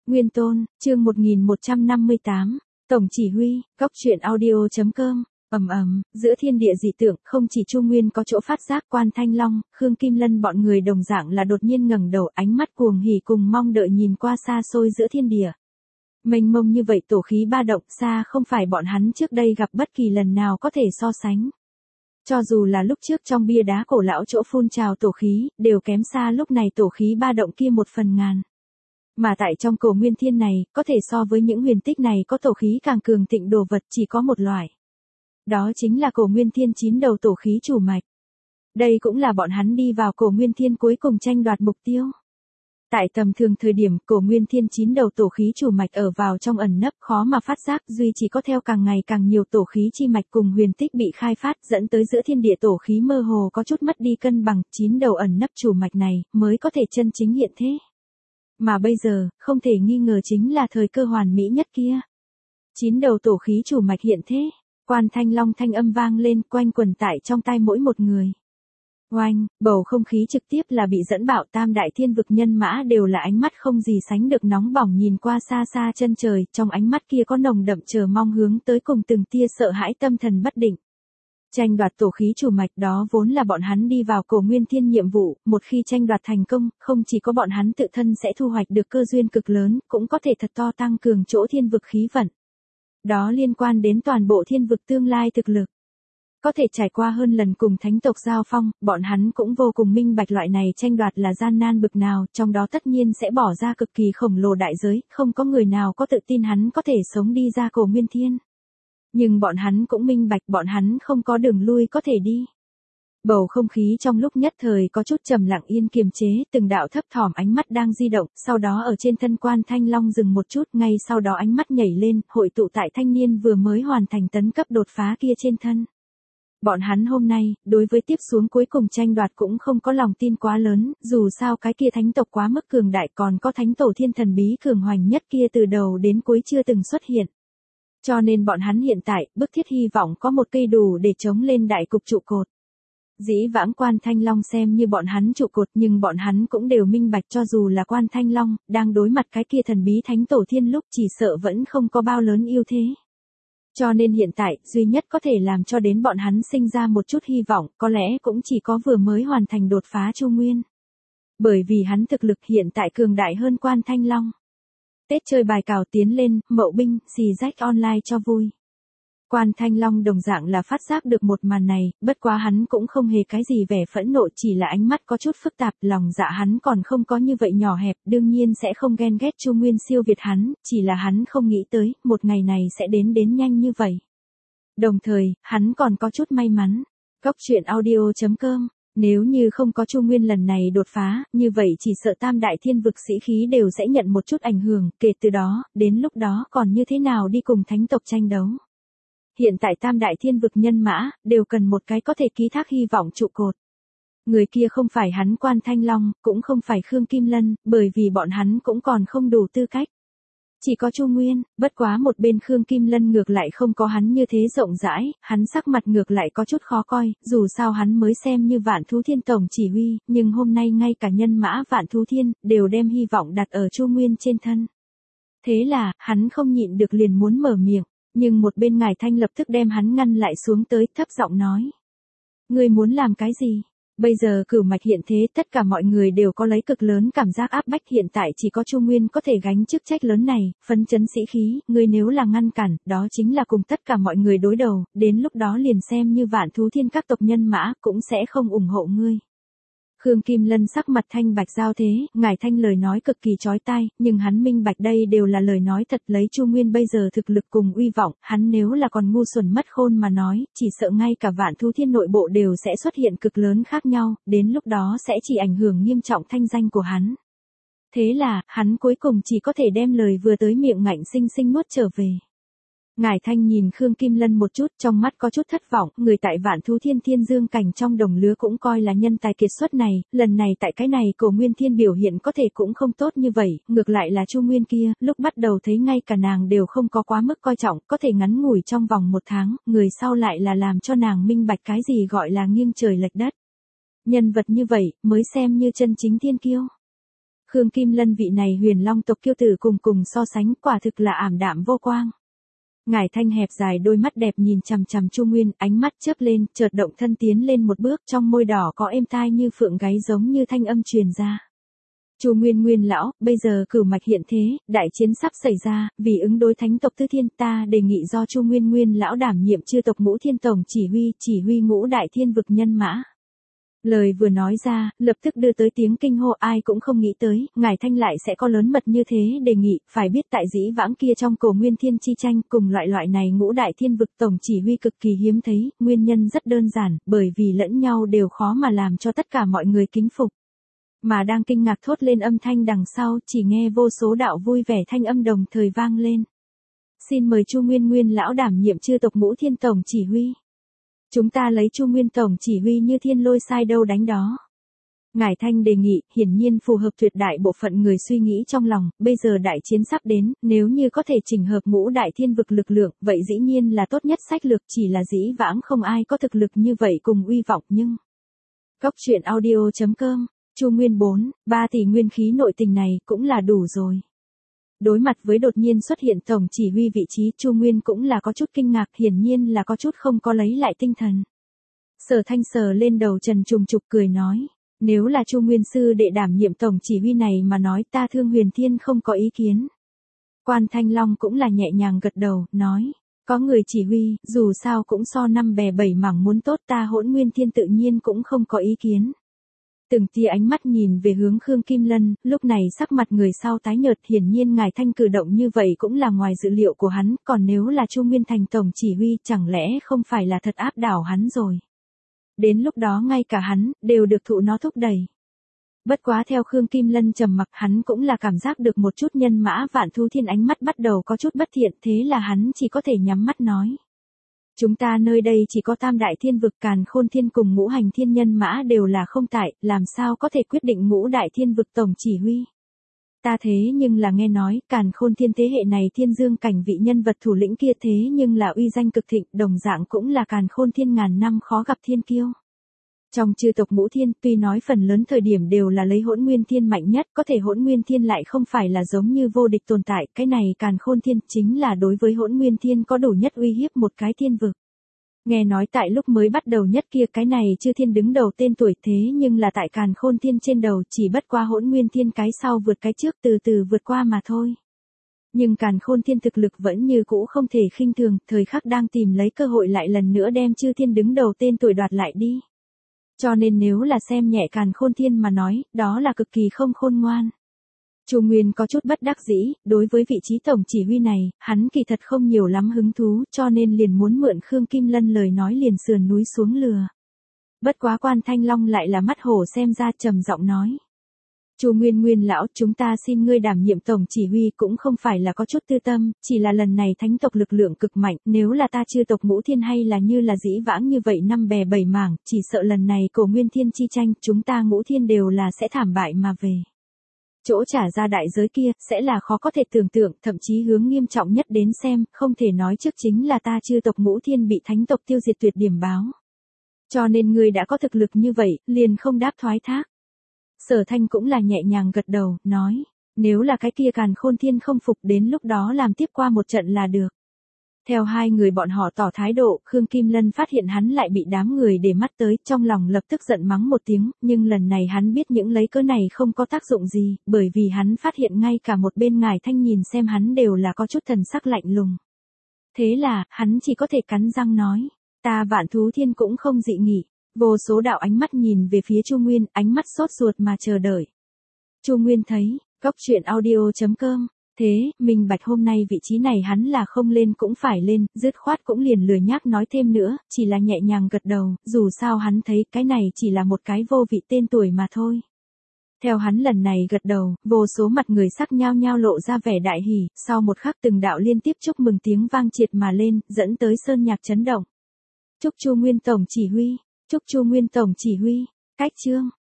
Nguyên Tôn, chương 1158, Tổng chỉ huy, góc truyện audio.com. Giữa thiên địa dị tượng, không chỉ Chu Nguyên có chỗ phát giác, Quan Thanh Long, Khương Kim Lân bọn người đồng dạng là đột nhiên ngẩng đầu, ánh mắt cuồng hỉ cùng mong đợi nhìn qua xa xôi giữa thiên địa. Mênh mông như vậy tổ khí ba động, xa không phải bọn hắn trước đây gặp bất kỳ lần nào có thể so sánh. Cho dù là lúc trước trong bia đá cổ lão chỗ phun trào tổ khí, đều kém xa lúc này tổ khí ba động kia 1/1000. Mà tại trong cổ nguyên thiên này, có thể so với những huyền tích này có tổ khí càng cường thịnh đồ vật chỉ có một loại. Đó chính là cổ nguyên thiên 9 đầu tổ khí chủ mạch. Đây cũng là bọn hắn đi vào cổ nguyên thiên cuối cùng tranh đoạt mục tiêu. Tại tầm thường thời điểm, cổ nguyên thiên 9 đầu tổ khí chủ mạch ở vào trong ẩn nấp khó mà phát giác, duy chỉ có theo càng ngày càng nhiều tổ khí chi mạch cùng huyền tích bị khai phát dẫn tới giữa thiên địa tổ khí mơ hồ có chút mất đi cân bằng, 9 đầu ẩn nấp chủ mạch này mới có thể chân chính hiện thế. Mà bây giờ, không thể nghi ngờ chính là thời cơ hoàn mỹ nhất kia. 9 đầu tổ khí chủ mạch hiện thế, Quan Thanh Long thanh âm vang lên quanh quần tại trong tai mỗi một người. Oanh, bầu không khí trực tiếp là bị dẫn bạo, tam đại thiên vực nhân mã đều là ánh mắt không gì sánh được nóng bỏng nhìn qua xa xa chân trời, trong ánh mắt kia có nồng đậm chờ mong hướng tới cùng từng tia sợ hãi tâm thần bất định. Tranh đoạt tổ khí chủ mạch đó vốn là bọn hắn đi vào cổ nguyên thiên nhiệm vụ, một khi tranh đoạt thành công, không chỉ có bọn hắn tự thân sẽ thu hoạch được cơ duyên cực lớn, cũng có thể thật to tăng cường chỗ thiên vực khí vận. Đó liên quan đến toàn bộ thiên vực tương lai thực lực. Có thể trải qua hơn lần cùng thánh tộc giao phong, bọn hắn cũng vô cùng minh bạch loại này tranh đoạt là gian nan bực nào, trong đó tất nhiên sẽ bỏ ra cực kỳ khổng lồ đại giới, không có người nào có tự tin hắn có thể sống đi ra cổ nguyên thiên. Nhưng bọn hắn cũng minh bạch bọn hắn không có đường lui có thể đi. Bầu không khí trong lúc nhất thời có chút trầm lặng yên kiềm chế, từng đạo thấp thỏm ánh mắt đang di động, sau đó ở trên thân Quan Thanh Long dừng một chút, ngay sau đó ánh mắt nhảy lên, hội tụ tại thanh niên vừa mới hoàn thành tấn cấp đột phá kia trên thân. Bọn hắn hôm nay, đối với tiếp xuống cuối cùng tranh đoạt cũng không có lòng tin quá lớn, dù sao cái kia thánh tộc quá mức cường đại, còn có thánh tổ thiên thần bí cường hoành nhất kia từ đầu đến cuối chưa từng xuất hiện. Cho nên bọn hắn hiện tại, bức thiết hy vọng có một cây đủ để chống lên đại cục trụ cột. Dĩ vãng Quan Thanh Long xem như bọn hắn trụ cột, nhưng bọn hắn cũng đều minh bạch cho dù là Quan Thanh Long, đang đối mặt cái kia thần bí thánh tổ thiên lúc chỉ sợ vẫn không có bao lớn ưu thế. Cho nên hiện tại, duy nhất có thể làm cho đến bọn hắn sinh ra một chút hy vọng, có lẽ cũng chỉ có vừa mới hoàn thành đột phá Chu Nguyên. Bởi vì hắn thực lực hiện tại cường đại hơn Quan Thanh Long. Tết chơi bài cào tiến lên, mậu binh, xì rách online cho vui. Quan Thanh Long đồng dạng là phát giác được một màn này, bất quá hắn cũng không hề cái gì vẻ phẫn nộ, chỉ là ánh mắt có chút phức tạp, lòng dạ hắn còn không có như vậy nhỏ hẹp, đương nhiên sẽ không ghen ghét Chu Nguyên siêu việt hắn, chỉ là hắn không nghĩ tới, một ngày này sẽ đến nhanh như vậy. Đồng thời, hắn còn có chút may mắn. Góc truyện audio.com. Nếu như không có Chu Nguyên lần này đột phá, như vậy chỉ sợ tam đại thiên vực sĩ khí đều sẽ nhận một chút ảnh hưởng, kể từ đó, đến lúc đó còn như thế nào đi cùng thánh tộc tranh đấu. Hiện tại tam đại thiên vực nhân mã, đều cần một cái có thể ký thác hy vọng trụ cột. Người kia không phải hắn Quan Thanh Long, cũng không phải Khương Kim Lân, bởi vì bọn hắn cũng còn không đủ tư cách. Chỉ có Chu Nguyên, bất quá một bên Khương Kim Lân ngược lại không có hắn như thế rộng rãi, hắn sắc mặt ngược lại có chút khó coi, dù sao hắn mới xem như Vạn Thú Thiên tổng chỉ huy, nhưng hôm nay ngay cả nhân mã Vạn Thú Thiên, đều đem hy vọng đặt ở Chu Nguyên trên thân. Thế là, hắn không nhịn được liền muốn mở miệng, nhưng một bên Ngải Thanh lập tức đem hắn ngăn lại xuống tới, thấp giọng nói. Ngươi muốn làm cái gì? Bây giờ cửu mạch hiện thế, tất cả mọi người đều có lấy cực lớn cảm giác áp bách, hiện tại chỉ có Chu Nguyên có thể gánh chức trách lớn này, phấn chấn sĩ khí, ngươi nếu là ngăn cản, đó chính là cùng tất cả mọi người đối đầu, đến lúc đó liền xem như Vạn Thú Thiên các tộc nhân mã, cũng sẽ không ủng hộ ngươi. Khương Kim Lân sắc mặt thanh bạch giao thế, Ngải Thanh lời nói cực kỳ chói tai, nhưng hắn minh bạch đây đều là lời nói thật, lấy Chu Nguyên bây giờ thực lực cùng uy vọng, hắn nếu là còn ngu xuẩn mất khôn mà nói, chỉ sợ ngay cả Vạn Thú Thiên nội bộ đều sẽ xuất hiện cực lớn khác nhau, đến lúc đó sẽ chỉ ảnh hưởng nghiêm trọng thanh danh của hắn. Thế là, hắn cuối cùng chỉ có thể đem lời vừa tới miệng ngạnh sinh sinh nuốt trở về. Ngải Thanh nhìn Khương Kim Lân một chút, trong mắt có chút thất vọng, người tại Vạn Thú Thiên thiên dương cảnh trong đồng lứa cũng coi là nhân tài kiệt xuất này, lần này tại cái này cổ nguyên thiên biểu hiện có thể cũng không tốt như vậy, ngược lại là Chu Nguyên kia, lúc bắt đầu thấy ngay cả nàng đều không có quá mức coi trọng, có thể ngắn ngủi trong vòng 1 tháng, người sau lại là làm cho nàng minh bạch cái gì gọi là nghiêng trời lệch đất. Nhân vật như vậy, mới xem như chân chính thiên kiêu. Khương Kim Lân vị này Huyền Long tộc kiêu tử cùng so sánh quả thực là ảm đạm vô quang. Ngải Thanh hẹp dài đôi mắt đẹp nhìn chằm chằm Chu Nguyên, ánh mắt chớp lên, chợt động thân tiến lên một bước, trong môi đỏ có êm tai như phượng gáy giống như thanh âm truyền ra. Chu Nguyên Nguyên lão, bây giờ cửu mạch hiện thế, đại chiến sắp xảy ra, vì ứng đối thánh tộc Tư Thiên, ta đề nghị do Chu Nguyên Nguyên lão đảm nhiệm chư tộc Ngũ Thiên tổng chỉ huy ngũ đại thiên vực nhân mã. Lời vừa nói ra, lập tức đưa tới tiếng kinh hô, ai cũng không nghĩ tới, Ngải Thanh lại sẽ có lớn mật như thế đề nghị, phải biết tại dĩ vãng kia trong cổ nguyên thiên chi tranh, cùng loại này ngũ đại thiên vực tổng chỉ huy cực kỳ hiếm thấy, nguyên nhân rất đơn giản, bởi vì lẫn nhau đều khó mà làm cho tất cả mọi người kính phục. Mà đang kinh ngạc thốt lên âm thanh đằng sau, chỉ nghe vô số đạo vui vẻ thanh âm đồng thời vang lên. Xin mời Chu Nguyên Nguyên lão đảm nhiệm chư tộc Ngũ Thiên tổng chỉ huy. Chúng ta lấy Chu Nguyên tổng chỉ huy như thiên lôi sai đâu đánh đó. Ngải Thanh đề nghị, hiển nhiên phù hợp tuyệt đại bộ phận người suy nghĩ trong lòng, bây giờ đại chiến sắp đến, nếu như có thể chỉnh hợp ngũ đại thiên vực lực lượng, vậy dĩ nhiên là tốt nhất sách lược, chỉ là dĩ vãng không ai có thực lực như vậy cùng uy vọng nhưng. Cốc truyện audio.com, Chu Nguyên 3 tỷ nguyên khí nội tình này cũng là đủ rồi. Đối mặt với đột nhiên xuất hiện tổng chỉ huy vị trí, Chu Nguyên cũng là có chút kinh ngạc, hiển nhiên là có chút không có lấy lại tinh thần. Sở Thanh sờ lên đầu Trần Trùng Trục cười nói, nếu là Chu Nguyên sư đệ đảm nhiệm tổng chỉ huy này mà nói ta Thương Huyền Thiên không có ý kiến. Quan Thanh Long cũng là nhẹ nhàng gật đầu, nói, có người chỉ huy, dù sao cũng so năm bè bảy mảng muốn tốt, ta Hỗn Nguyên Thiên tự nhiên cũng không có ý kiến. Từng tia ánh mắt nhìn về hướng Khương Kim Lân, lúc này sắc mặt người sau tái nhợt, hiển nhiên Ngải Thanh cử động như vậy cũng là ngoài dự liệu của hắn, còn nếu là Chu Nguyên thành tổng chỉ huy, chẳng lẽ không phải là thật áp đảo hắn rồi. Đến lúc đó ngay cả hắn, đều được thụ nó thúc đẩy. Bất quá theo Khương Kim Lân trầm mặc, hắn cũng là cảm giác được một chút nhân mã Vạn Thú Thiên ánh mắt bắt đầu có chút bất thiện, thế là hắn chỉ có thể nhắm mắt nói. Chúng ta nơi đây chỉ có tam đại thiên vực, Càn Khôn Thiên cùng ngũ hành thiên nhân mã đều là không tại, làm sao có thể quyết định ngũ đại thiên vực tổng chỉ huy. Ta thế nhưng là nghe nói, Càn Khôn Thiên thế hệ này thiên dương cảnh vị nhân vật thủ lĩnh kia thế nhưng là uy danh cực thịnh, đồng dạng cũng là Càn Khôn Thiên ngàn năm khó gặp thiên kiêu. Trong chư tộc Ngũ Thiên, tuy nói phần lớn thời điểm đều là lấy Hỗn Nguyên Thiên mạnh nhất, có thể Hỗn Nguyên Thiên lại không phải là giống như vô địch tồn tại, cái này Càn Khôn Thiên chính là đối với Hỗn Nguyên Thiên có đủ nhất uy hiếp một cái thiên vực. Nghe nói tại lúc mới bắt đầu nhất kia cái này Chư Thiên đứng đầu tên tuổi, thế nhưng là tại Càn Khôn Thiên trên đầu, chỉ bất qua Hỗn Nguyên Thiên cái sau vượt cái trước, từ từ vượt qua mà thôi. Nhưng Càn Khôn Thiên thực lực vẫn như cũ không thể khinh thường, thời khắc đang tìm lấy cơ hội lại lần nữa đem Chư Thiên đứng đầu tên tuổi đoạt lại đi. Cho nên nếu là xem nhẹ Càn Khôn Thiên mà nói, đó là cực kỳ không khôn ngoan. Chu Nguyên có chút bất đắc dĩ, đối với vị trí tổng chỉ huy này, hắn kỳ thật không nhiều lắm hứng thú, cho nên liền muốn mượn Khương Kim Lân lời nói liền sườn núi xuống lừa. Bất quá Quan Thanh Long lại là mắt hổ xem ra, trầm giọng nói. Chu Nguyên Nguyên lão, chúng ta xin ngươi đảm nhiệm tổng chỉ huy cũng không phải là có chút tư tâm, chỉ là lần này thánh tộc lực lượng cực mạnh, nếu là ta chư tộc Ngũ Thiên hay là như là dĩ vãng như vậy năm bè bảy mảng, chỉ sợ lần này cổ Nguyên Thiên chi tranh, chúng ta Ngũ Thiên đều là sẽ thảm bại mà về. Chỗ trả ra đại giới kia, sẽ là khó có thể tưởng tượng, thậm chí hướng nghiêm trọng nhất đến xem, không thể nói trước chính là ta chư tộc Ngũ Thiên bị thánh tộc tiêu diệt tuyệt điểm báo. Cho nên ngươi đã có thực lực như vậy, liền không đáp thoái thác. Sở Thanh cũng là nhẹ nhàng gật đầu, nói, nếu là cái kia Càn Khôn Thiên không phục đến lúc đó làm tiếp qua một trận là được. Theo hai người bọn họ tỏ thái độ, Khương Kim Lân phát hiện hắn lại bị đám người để mắt tới, trong lòng lập tức giận mắng một tiếng, nhưng lần này hắn biết những lấy cớ này không có tác dụng gì, bởi vì hắn phát hiện ngay cả một bên Ngải Thanh nhìn xem hắn đều là có chút thần sắc lạnh lùng. Thế là, hắn chỉ có thể cắn răng nói, ta Vạn Thú Thiên cũng không dị nghị. Vô số đạo ánh mắt nhìn về phía Chu Nguyên, ánh mắt sốt ruột mà chờ đợi. Chu Nguyên thấy, cốc truyện audio.com, thế, minh bạch hôm nay vị trí này hắn là không lên cũng phải lên, dứt khoát cũng liền lười nhác nói thêm nữa, chỉ là nhẹ nhàng gật đầu, dù sao hắn thấy cái này chỉ là một cái vô vị tên tuổi mà thôi. Theo hắn lần này gật đầu, vô số mặt người sắc nhao nhao lộ ra vẻ đại hỉ, sau một khắc từng đạo liên tiếp chúc mừng tiếng vang triệt mà lên, dẫn tới sơn nhạc chấn động. Chúc Chu Nguyên tổng chỉ huy. Chúc Chu Nguyên tổng chỉ huy. Cách chương